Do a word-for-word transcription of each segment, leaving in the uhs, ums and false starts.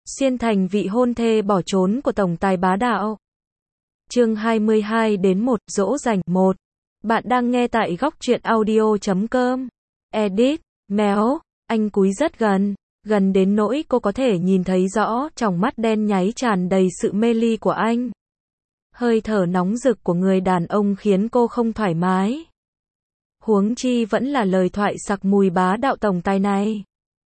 Xiên thành vị hôn thê bỏ trốn của tổng tài bá đạo. Chương hai mươi hai đến một, dỗ dành. một. Bạn đang nghe tại góc truyện audio chấm com. Edit, méo, anh cúi rất gần, gần đến nỗi cô có thể nhìn thấy rõ tròng mắt đen nháy tràn đầy sự mê ly của anh. Hơi thở nóng rực của người đàn ông khiến cô không thoải mái. Huống chi vẫn là lời thoại sặc mùi bá đạo tổng tài này.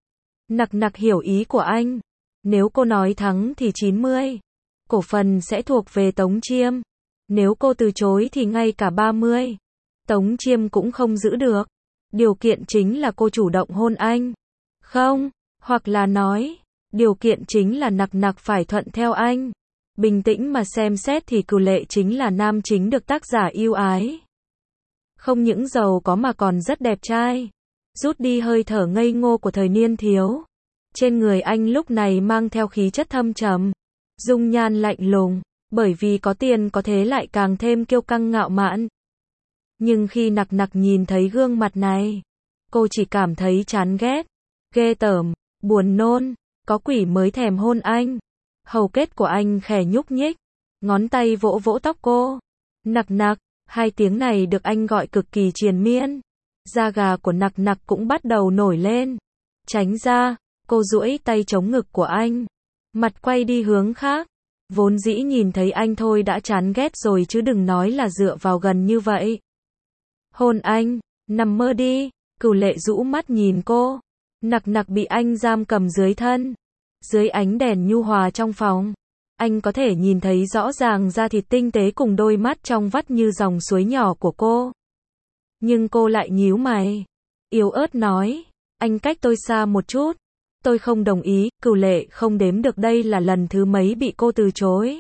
Nặc nặc hiểu ý của anh. Nếu cô nói thắng thì chín mươi. Cổ phần sẽ thuộc về Tống Chiêm. Nếu cô từ chối thì ngay cả ba mươi. Tống Chiêm cũng không giữ được. Điều kiện chính là cô chủ động hôn anh. Không, hoặc là nói, điều kiện chính là nặc nặc phải thuận theo anh. Bình tĩnh mà xem xét thì Cửu Lệ chính là nam chính được tác giả yêu ái. Không những giàu có mà còn rất đẹp trai. Rút đi hơi thở ngây ngô của thời niên thiếu. Trên người anh lúc này mang theo khí chất thâm trầm, dung nhan lạnh lùng, bởi vì có tiền có thế lại càng thêm kiêu căng ngạo mạn. Nhưng khi nặc nặc nhìn thấy gương mặt này, cô chỉ cảm thấy chán ghét, ghê tởm, buồn nôn, có quỷ mới thèm hôn anh. Hầu kết của anh khẽ nhúc nhích, ngón tay vỗ vỗ tóc cô. Nặc nặc, hai tiếng này được anh gọi cực kỳ triền miên. Da gà của nặc nặc cũng bắt đầu nổi lên. Tránh ra. Cô duỗi tay chống ngực của anh, mặt quay đi hướng khác. Vốn dĩ nhìn thấy anh thôi đã chán ghét rồi chứ đừng nói là dựa vào gần như vậy. Hôn anh, nằm mơ đi. Cửu Lệ rũ mắt nhìn cô. Nặc nặc bị anh giam cầm dưới thân. Dưới ánh đèn nhu hòa trong phòng, anh có thể nhìn thấy rõ ràng da thịt tinh tế cùng đôi mắt trong vắt như dòng suối nhỏ của cô. Nhưng cô lại nhíu mày, yếu ớt nói, anh cách tôi xa một chút. Tôi không đồng ý. Cửu Lệ không đếm được đây là lần thứ mấy bị cô từ chối.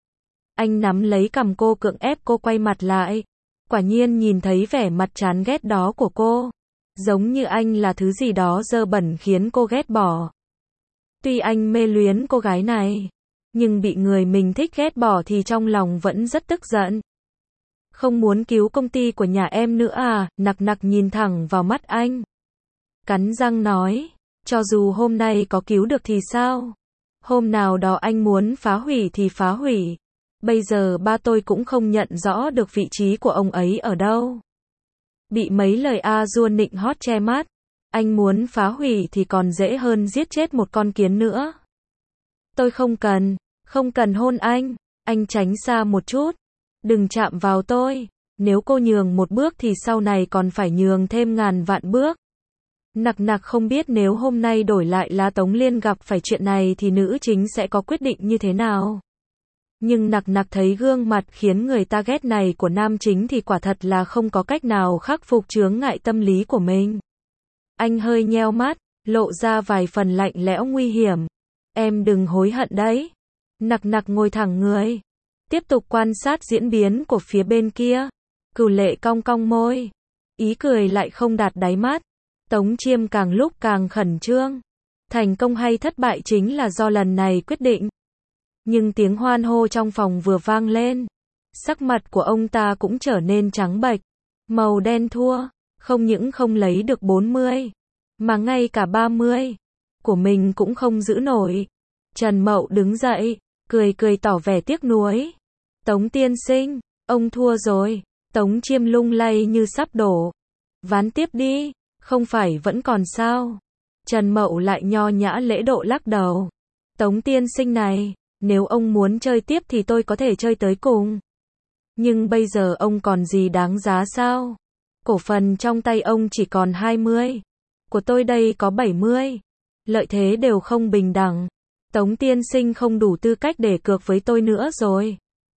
Anh nắm lấy cằm cô cưỡng ép cô quay mặt lại. Quả nhiên nhìn thấy vẻ mặt chán ghét đó của cô. Giống như anh là thứ gì đó dơ bẩn khiến cô ghét bỏ. Tuy anh mê luyến cô gái này, nhưng bị người mình thích ghét bỏ thì trong lòng vẫn rất tức giận. Không muốn cứu công ty của nhà em nữa à? Nặc nặc nhìn thẳng vào mắt anh, cắn răng nói. Cho dù hôm nay có cứu được thì sao? Hôm nào đó anh muốn phá hủy thì phá hủy. Bây giờ ba tôi cũng không nhận rõ được vị trí của ông ấy ở đâu. Bị mấy lời a dua nịnh hót che mắt. Anh muốn phá hủy thì còn dễ hơn giết chết một con kiến nữa. Tôi không cần, không cần hôn anh. Anh tránh xa một chút. Đừng chạm vào tôi. Nếu cô nhường một bước thì sau này còn phải nhường thêm ngàn vạn bước. Nặc nặc không biết nếu hôm nay đổi lại là Tống Liên gặp phải chuyện này thì nữ chính sẽ có quyết định như thế nào. Nhưng nặc nặc thấy gương mặt khiến người ta ghét này của nam chính thì quả thật là không có cách nào khắc phục chướng ngại tâm lý của mình. Anh hơi nheo mắt, lộ ra vài phần lạnh lẽo nguy hiểm. Em đừng hối hận đấy. Nặc nặc ngồi thẳng người, tiếp tục quan sát diễn biến của phía bên kia. Cửu Lệ cong cong môi, ý cười lại không đạt đáy mắt. Tống Chiêm càng lúc càng khẩn trương. Thành công hay thất bại chính là do lần này quyết định. Nhưng tiếng hoan hô trong phòng vừa vang lên, sắc mặt của ông ta cũng trở nên trắng bệch. Màu đen thua, không những không lấy được bốn mươi, mà ngay cả ba mươi của mình cũng không giữ nổi. Trần Mậu đứng dậy, cười cười tỏ vẻ tiếc nuối. Tống tiên sinh, ông thua rồi. Tống Chiêm lung lay như sắp đổ. Ván tiếp đi. Không phải vẫn còn sao? Trần Mậu lại nho nhã lễ độ lắc đầu. Tống tiên sinh này, nếu ông muốn chơi tiếp thì tôi có thể chơi tới cùng. Nhưng bây giờ ông còn gì đáng giá sao? Cổ phần trong tay ông chỉ còn hai mươi. Của tôi đây có bảy mươi. Lợi thế đều không bình đẳng. Tống tiên sinh không đủ tư cách để cược với tôi nữa rồi.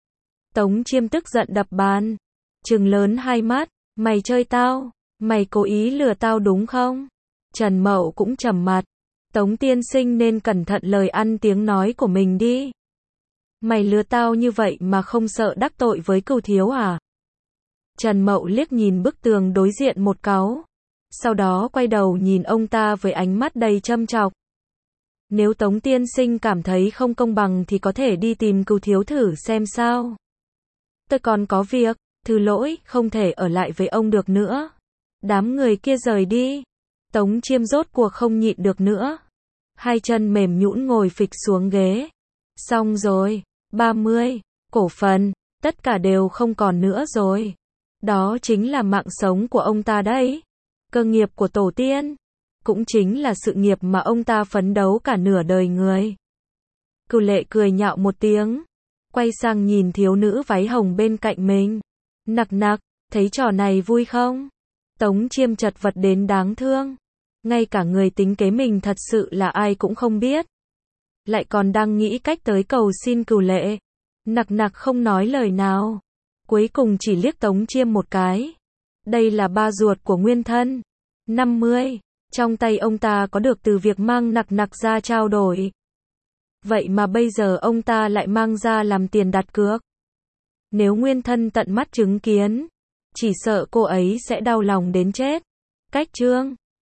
Tống Chiêm tức giận đập bàn, trừng lớn hai mắt. Mày chơi tao? Mày cố ý lừa tao đúng không? Trần Mậu cũng trầm mặt. Tống tiên sinh nên cẩn thận lời ăn tiếng nói của mình đi. Mày lừa tao như vậy mà không sợ đắc tội với Cửu thiếu à? Trần Mậu liếc nhìn bức tường đối diện một cáu. Sau đó quay đầu nhìn ông ta với ánh mắt đầy châm chọc. Nếu Tống tiên sinh cảm thấy không công bằng thì có thể đi tìm Cửu thiếu thử xem sao. Tôi còn có việc, thứ lỗi, không thể ở lại với ông được nữa. Đám người kia rời đi. Tống Chiêm rốt cuộc không nhịn được nữa. hai chân mềm nhũn ngồi phịch xuống ghế. Xong rồi, ba mươi, cổ phần, tất cả đều không còn nữa rồi. Đó chính là mạng sống của ông ta đấy. Cơ nghiệp của tổ tiên. Cũng chính là sự nghiệp mà ông ta phấn đấu cả nửa đời người. Cửu Lệ cười nhạo một tiếng. Quay sang nhìn thiếu nữ váy hồng bên cạnh mình. Nặc nặc, thấy trò này vui không? Tống Chiêm chật vật đến đáng thương. Ngay cả người tính kế mình thật sự là ai cũng không biết. Lại còn đang nghĩ cách tới cầu xin Cửu Lệ. Nặc nặc không nói lời nào. Cuối cùng chỉ liếc Tống Chiêm một cái. Đây là ba ruột của nguyên thân. năm mươi. Trong tay ông ta có được từ việc mang nặc nặc ra trao đổi. Vậy mà bây giờ ông ta lại mang ra làm tiền đặt cược. Nếu nguyên thân tận mắt chứng kiến, chỉ sợ cô ấy sẽ đau lòng đến chết. Cách chương